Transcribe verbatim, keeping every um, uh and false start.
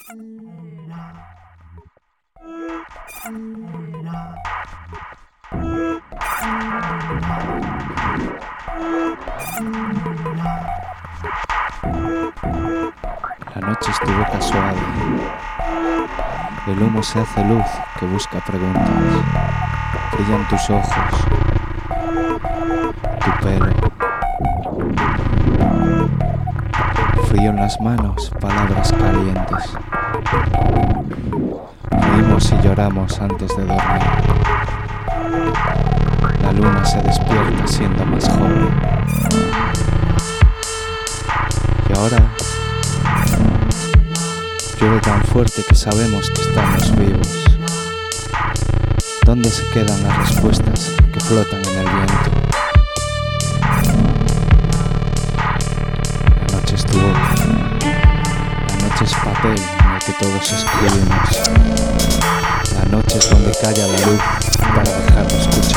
La noche estuvo casual. El humo se hace luz que busca preguntas. Brillan tus ojos, tu pelo. Frío en las manos, palabras calientes. Reímos y lloramos antes de dormir. La luna se despierta siendo más joven. Y ahora llueve tan fuerte que sabemos que estamos vivos. ¿Dónde se quedan las respuestas que flotan en el viento? La noche es tu boca. La noche es papel en el que todos escribimos. La noche es donde calla la luz para dejarnos escuchar.